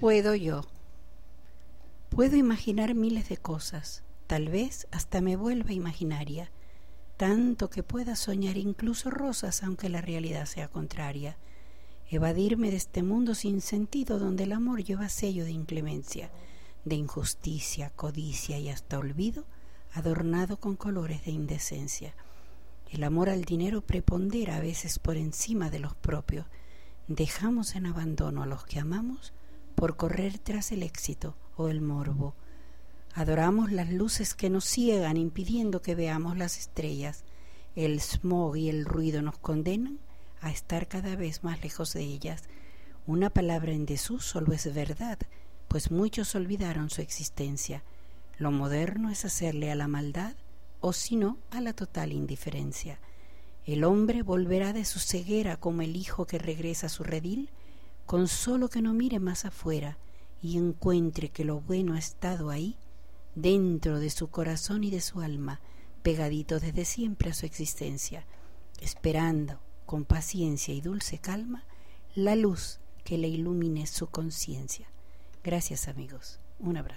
Puedo yo. Puedo imaginar miles de cosas, tal vez hasta me vuelva imaginaria, tanto que pueda soñar incluso rosas aunque la realidad sea contraria. Evadirme de este mundo sin sentido donde el amor lleva sello de inclemencia, de injusticia, codicia y hasta olvido, adornado con colores de indecencia. El amor al dinero prepondera a veces por encima de los propios. Dejamos en abandono a los que amamos por correr tras el éxito o el morbo. Adoramos las luces que nos ciegan impidiendo que veamos las estrellas. El smog y el ruido nos condenan a estar cada vez más lejos de ellas. Una palabra en desuso solo es verdad, pues muchos olvidaron su existencia. Lo moderno es hacerle a la maldad, o si no, a la total indiferencia. El hombre volverá de su ceguera como el hijo que regresa a su redil, con solo que no mire más afuera y encuentre que lo bueno ha estado ahí, dentro de su corazón y de su alma, pegadito desde siempre a su existencia, esperando con paciencia y dulce calma la luz que le ilumine su conciencia. Gracias, amigos. Un abrazo.